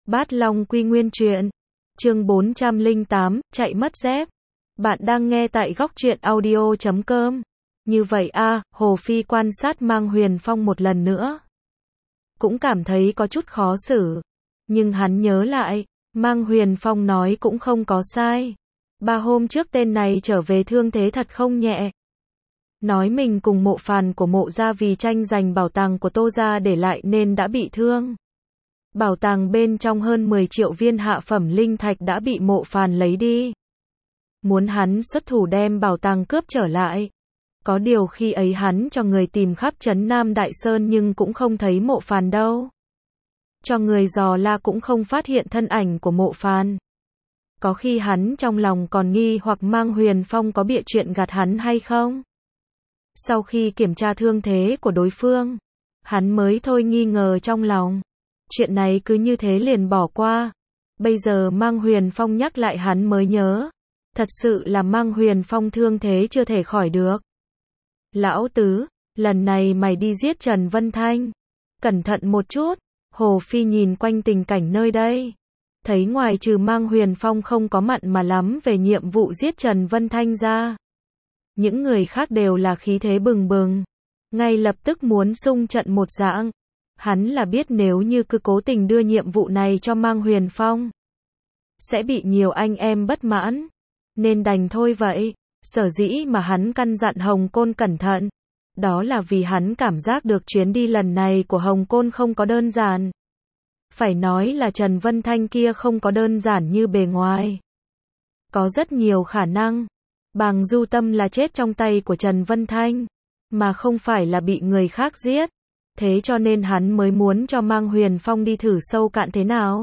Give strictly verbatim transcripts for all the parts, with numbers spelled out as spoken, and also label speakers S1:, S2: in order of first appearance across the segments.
S1: Bát Long Quy Nguyên truyện. Chương bốn trăm lẻ tám, chạy mất dép. Bạn đang nghe tại góc truyện audio chấm com. Như vậy a, Hồ Phi quan sát Mang Huyền Phong một lần nữa. Cũng cảm thấy có chút khó xử. Nhưng hắn nhớ lại, Mang Huyền Phong nói cũng không có sai. Ba hôm trước tên này trở về thương thế thật không nhẹ. Nói mình cùng Mộ Phàn của Mộ gia vì tranh giành bảo tàng của Tô gia để lại nên đã bị thương. Bảo tàng bên trong hơn mười triệu viên hạ phẩm linh thạch đã bị Mộ Phàn lấy đi. Muốn hắn xuất thủ đem bảo tàng cướp trở lại. Có điều khi ấy hắn cho người tìm khắp trấn Nam Đại Sơn nhưng cũng không thấy Mộ Phàn đâu. Cho người dò la cũng không phát hiện thân ảnh của Mộ Phàn. Có khi hắn trong lòng còn nghi hoặc Mang Huyền Phong có bịa chuyện gạt hắn hay không. Sau khi kiểm tra thương thế của đối phương, hắn mới thôi nghi ngờ trong lòng. Chuyện này cứ như thế liền bỏ qua. Bây giờ Mang Huyền Phong nhắc lại hắn mới nhớ. Thật sự là Mang Huyền Phong thương thế chưa thể khỏi được. Lão tứ, lần này mày đi giết Trần Vân Thanh. Cẩn thận một chút. Hồ Phi nhìn quanh tình cảnh nơi đây. Thấy ngoài trừ Mang Huyền Phong không có mặn mà lắm về nhiệm vụ giết Trần Vân Thanh ra. Những người khác đều là khí thế bừng bừng. Ngay lập tức muốn xung trận một dạng. Hắn là biết nếu như cứ cố tình đưa nhiệm vụ này cho Mang Huyền Phong, sẽ bị nhiều anh em bất mãn. Nên đành thôi vậy. Sở dĩ mà hắn căn dặn Hồng Côn cẩn thận. Đó là vì hắn cảm giác được chuyến đi lần này của Hồng Côn không có đơn giản. Phải nói là Trần Vân Thanh kia không có đơn giản như bề ngoài. Có rất nhiều khả năng. Bàng Du Tâm là chết trong tay của Trần Vân Thanh, mà không phải là bị người khác giết. Thế cho nên hắn mới muốn cho Mang Huyền Phong đi thử sâu cạn thế nào.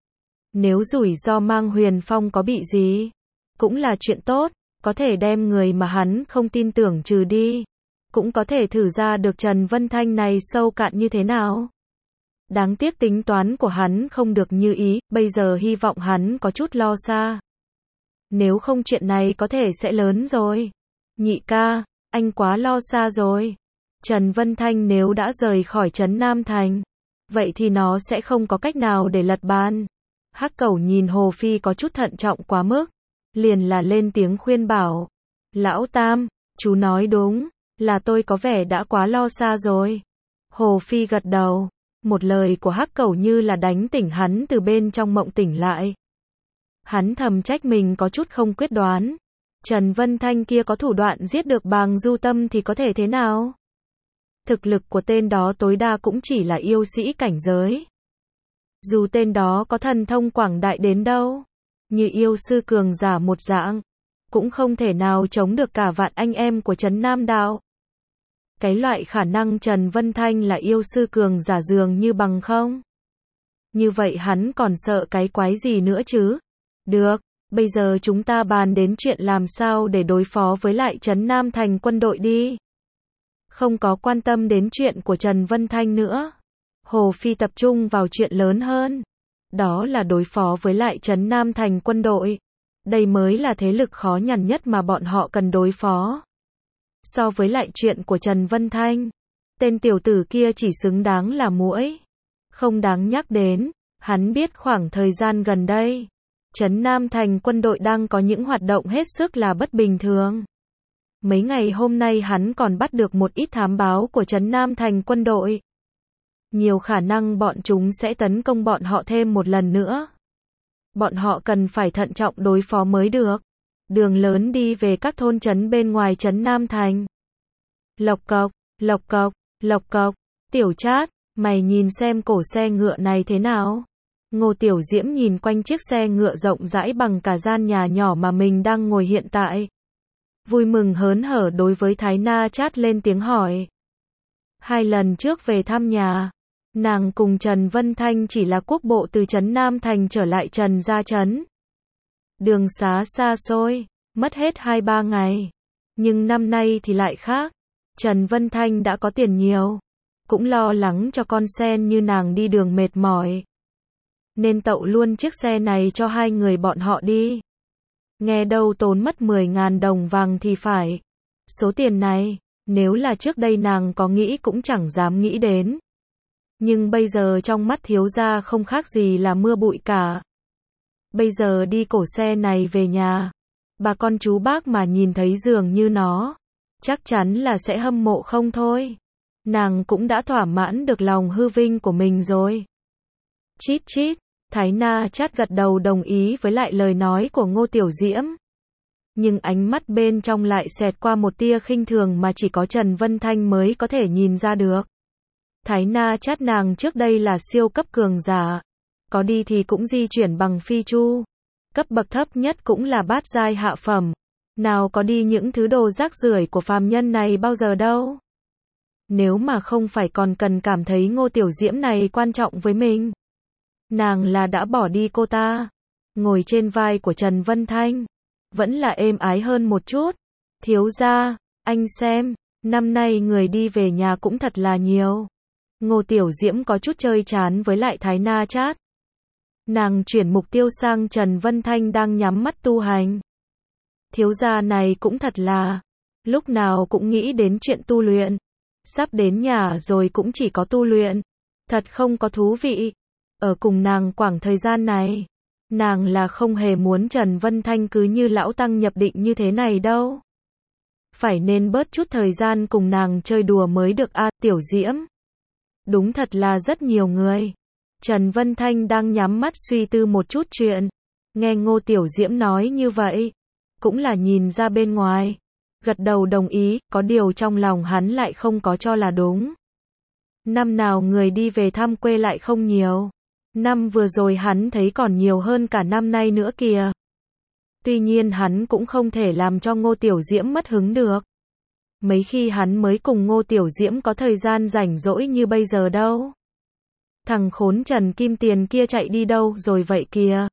S1: Nếu rủi ro Mang Huyền Phong có bị gì, cũng là chuyện tốt, có thể đem người mà hắn không tin tưởng trừ đi. Cũng có thể thử ra được Trần Vân Thanh này sâu cạn như thế nào. Đáng tiếc tính toán của hắn không được như ý, bây giờ hy vọng hắn có chút lo xa. Nếu không chuyện này có thể sẽ lớn rồi. Nhị ca, anh quá lo xa rồi. Trần Vân Thanh nếu đã rời khỏi trấn Nam Thành, vậy thì nó sẽ không có cách nào để lật bàn. Hắc Cẩu nhìn Hồ Phi có chút thận trọng quá mức, liền là lên tiếng khuyên bảo. Lão Tam, chú nói đúng, là tôi có vẻ đã quá lo xa rồi. Hồ Phi gật đầu, một lời của Hắc Cẩu như là đánh tỉnh hắn từ bên trong mộng tỉnh lại. Hắn thầm trách mình có chút không quyết đoán. Trần Vân Thanh kia có thủ đoạn giết được Bàng Du Tâm thì có thể thế nào? Thực lực của tên đó tối đa cũng chỉ là yêu sĩ cảnh giới. Dù tên đó có thần thông quảng đại đến đâu, như yêu sư cường giả một dạng, cũng không thể nào chống được cả vạn anh em của trấn Nam Đạo. Cái loại khả năng Trần Vân Thanh là yêu sư cường giả dường như bằng không. Như vậy hắn còn sợ cái quái gì nữa chứ? Được, bây giờ chúng ta bàn đến chuyện làm sao để đối phó với lại trấn Nam Thành quân đội đi. Không có quan tâm đến chuyện của Trần Vân Thanh nữa. Hồ Phi tập trung vào chuyện lớn hơn. Đó là đối phó với lại trấn Nam Thành quân đội. Đây mới là thế lực khó nhằn nhất mà bọn họ cần đối phó. So với lại chuyện của Trần Vân Thanh, tên tiểu tử kia chỉ xứng đáng là muỗi. Không đáng nhắc đến, hắn biết khoảng thời gian gần đây, trấn Nam Thành quân đội đang có những hoạt động hết sức là bất bình thường. Mấy ngày hôm nay hắn còn bắt được một ít thám báo của trấn Nam Thành quân đội. Nhiều khả năng bọn chúng sẽ tấn công bọn họ thêm một lần nữa. Bọn họ cần phải thận trọng đối phó mới được. Đường lớn đi về các thôn trấn bên ngoài trấn Nam Thành. Lộc cộc, lộc cộc, lộc cộc. Tiểu Trát, mày nhìn xem cổ xe ngựa này thế nào? Ngô Tiểu Diễm nhìn quanh chiếc xe ngựa rộng rãi bằng cả gian nhà nhỏ mà mình đang ngồi hiện tại. Vui mừng hớn hở đối với Thái Na Trát lên tiếng hỏi. Hai lần trước về thăm nhà, nàng cùng Trần Vân Thanh chỉ là quốc bộ từ trấn Nam Thành trở lại Trần Gia Trấn. Đường xá xa xôi, mất hết hai ba ngày. Nhưng năm nay thì lại khác. Trần Vân Thanh đã có tiền nhiều, cũng lo lắng cho con sen như nàng đi đường mệt mỏi, nên tậu luôn chiếc xe này cho hai người bọn họ đi. Nghe đâu tốn mất mười ngàn đồng vàng thì phải. Số tiền này, nếu là trước đây nàng có nghĩ cũng chẳng dám nghĩ đến. Nhưng bây giờ trong mắt thiếu gia không khác gì là mưa bụi cả. Bây giờ đi cổ xe này về nhà, bà con chú bác mà nhìn thấy dường như nó, chắc chắn là sẽ hâm mộ không thôi. Nàng cũng đã thỏa mãn được lòng hư vinh của mình rồi. Chít chít, Thái Na chát gật đầu đồng ý với lại lời nói của Ngô Tiểu Diễm. Nhưng ánh mắt bên trong lại xẹt qua một tia khinh thường mà chỉ có Trần Vân Thanh mới có thể nhìn ra được. Thái Na chát nàng trước đây là siêu cấp cường giả. Có đi thì cũng di chuyển bằng phi chu. Cấp bậc thấp nhất cũng là bát giai hạ phẩm. Nào có đi những thứ đồ rác rưởi của phàm nhân này bao giờ đâu. Nếu mà không phải còn cần cảm thấy Ngô Tiểu Diễm này quan trọng với mình, nàng là đã bỏ đi cô ta. Ngồi trên vai của Trần Vân Thanh, vẫn là êm ái hơn một chút. Thiếu gia, anh xem, năm nay người đi về nhà cũng thật là nhiều. Ngô Tiểu Diễm có chút chơi chán với lại Thái Na chát. Nàng chuyển mục tiêu sang Trần Vân Thanh đang nhắm mắt tu hành. Thiếu gia này cũng thật là, lúc nào cũng nghĩ đến chuyện tu luyện. Sắp đến nhà rồi cũng chỉ có tu luyện. Thật không có thú vị. Ở cùng nàng khoảng thời gian này, nàng là không hề muốn Trần Vân Thanh cứ như lão tăng nhập định như thế này đâu. Phải nên bớt chút thời gian cùng nàng chơi đùa mới được a. Tiểu Diễm. Đúng thật là rất nhiều người. Trần Vân Thanh đang nhắm mắt suy tư một chút chuyện. Nghe Ngô Tiểu Diễm nói như vậy, cũng là nhìn ra bên ngoài. Gật đầu đồng ý, có điều trong lòng hắn lại không có cho là đúng. Năm nào người đi về thăm quê lại không nhiều. Năm vừa rồi hắn thấy còn nhiều hơn cả năm nay nữa kìa. Tuy nhiên hắn cũng không thể làm cho Ngô Tiểu Diễm mất hứng được. Mấy khi hắn mới cùng Ngô Tiểu Diễm có thời gian rảnh rỗi như bây giờ đâu. Thằng khốn Trần Kim Tiền kia chạy đi đâu rồi vậy kìa.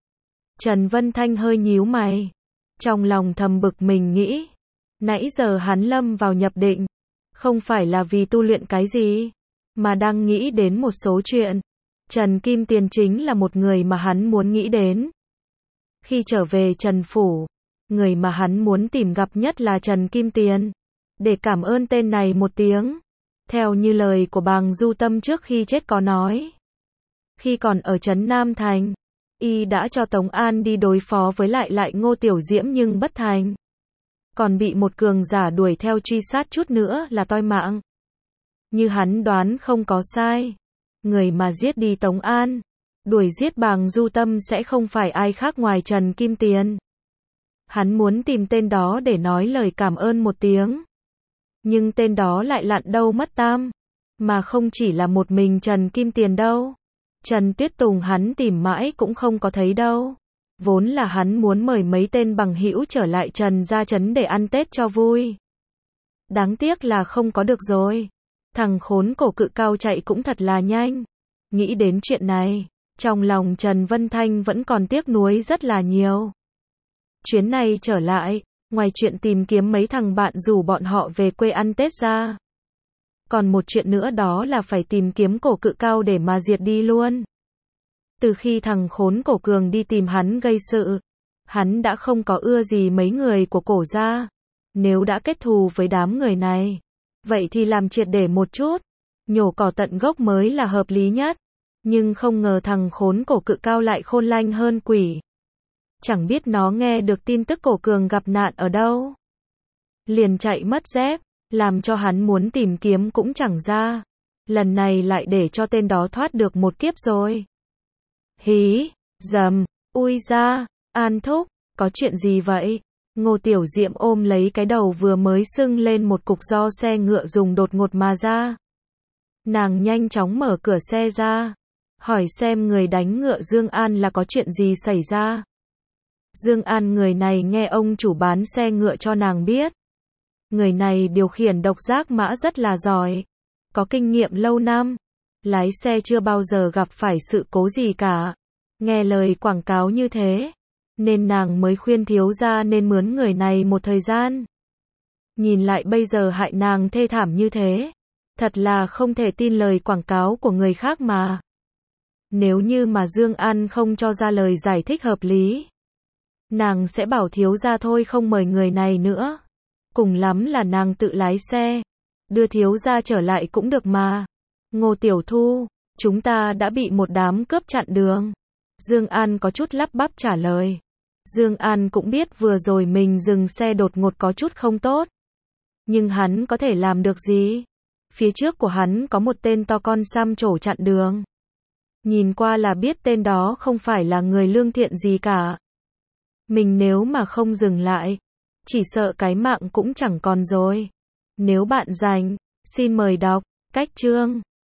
S1: Trần Vân Thanh hơi nhíu mày. Trong lòng thầm bực mình nghĩ. Nãy giờ hắn lâm vào nhập định. Không phải là vì tu luyện cái gì, mà đang nghĩ đến một số chuyện. Trần Kim Tiền chính là một người mà hắn muốn nghĩ đến. Khi trở về Trần Phủ, người mà hắn muốn tìm gặp nhất là Trần Kim Tiền. Để cảm ơn tên này một tiếng. Theo như lời của Bàng Du Tâm trước khi chết có nói. Khi còn ở trấn Nam Thành, y đã cho Tống An đi đối phó với lại lại Ngô Tiểu Diễm nhưng bất thành. Còn bị một cường giả đuổi theo truy sát chút nữa là toi mạng. Như hắn đoán không có sai. Người mà giết đi Tống An, đuổi giết Bàng Du Tâm sẽ không phải ai khác ngoài Trần Kim Tiền. Hắn muốn tìm tên đó để nói lời cảm ơn một tiếng. Nhưng tên đó lại lặn đâu mất tam. Mà không chỉ là một mình Trần Kim Tiền đâu. Trần Tuyết Tùng hắn tìm mãi cũng không có thấy đâu. Vốn là hắn muốn mời mấy tên bằng hữu trở lại Trần gia trấn để ăn Tết cho vui. Đáng tiếc là không có được rồi. Thằng khốn cổ cự cao chạy cũng thật là nhanh. Nghĩ đến chuyện này, trong lòng Trần Vân Thanh vẫn còn tiếc nuối rất là nhiều. Chuyến này trở lại, ngoài chuyện tìm kiếm mấy thằng bạn rủ bọn họ về quê ăn Tết ra, còn một chuyện nữa đó là phải tìm kiếm cổ cự cao để mà diệt đi luôn. Từ khi thằng khốn cổ cường đi tìm hắn gây sự, hắn đã không có ưa gì mấy người của cổ gia. Nếu đã kết thù với đám người này, vậy thì làm triệt để một chút, nhổ cỏ tận gốc mới là hợp lý nhất. Nhưng không ngờ thằng khốn cổ cự cao lại khôn lanh hơn quỷ. Chẳng biết nó nghe được tin tức cổ cường gặp nạn ở đâu, liền chạy mất dép, làm cho hắn muốn tìm kiếm cũng chẳng ra. Lần này lại để cho tên đó thoát được một kiếp rồi. Hí, dầm, ui ra, An thúc, có chuyện gì vậy? Ngô Tiểu Diệm ôm lấy cái đầu vừa mới sưng lên một cục do xe ngựa dùng đột ngột mà ra. Nàng nhanh chóng mở cửa xe ra, hỏi xem người đánh ngựa Dương An là có chuyện gì xảy ra. Dương An người này nghe ông chủ bán xe ngựa cho nàng biết. Người này điều khiển độc giác mã rất là giỏi, có kinh nghiệm lâu năm, lái xe chưa bao giờ gặp phải sự cố gì cả. Nghe lời quảng cáo như thế, nên nàng mới khuyên thiếu gia nên mướn người này một thời gian. Nhìn lại bây giờ hại nàng thê thảm như thế, thật là không thể tin lời quảng cáo của người khác mà. Nếu như mà Dương An không cho ra lời giải thích hợp lý, nàng sẽ bảo thiếu gia thôi không mời người này nữa. Cùng lắm là nàng tự lái xe, đưa thiếu gia trở lại cũng được mà. Ngô Tiểu Thu, chúng ta đã bị một đám cướp chặn đường. Dương An có chút lắp bắp trả lời. Dương An cũng biết vừa rồi mình dừng xe đột ngột có chút không tốt. Nhưng hắn có thể làm được gì? Phía trước của hắn có một tên to con xăm trổ chặn đường. Nhìn qua là biết tên đó không phải là người lương thiện gì cả. Mình nếu mà không dừng lại, chỉ sợ cái mạng cũng chẳng còn rồi. Nếu bạn rảnh, xin mời đọc cách chương.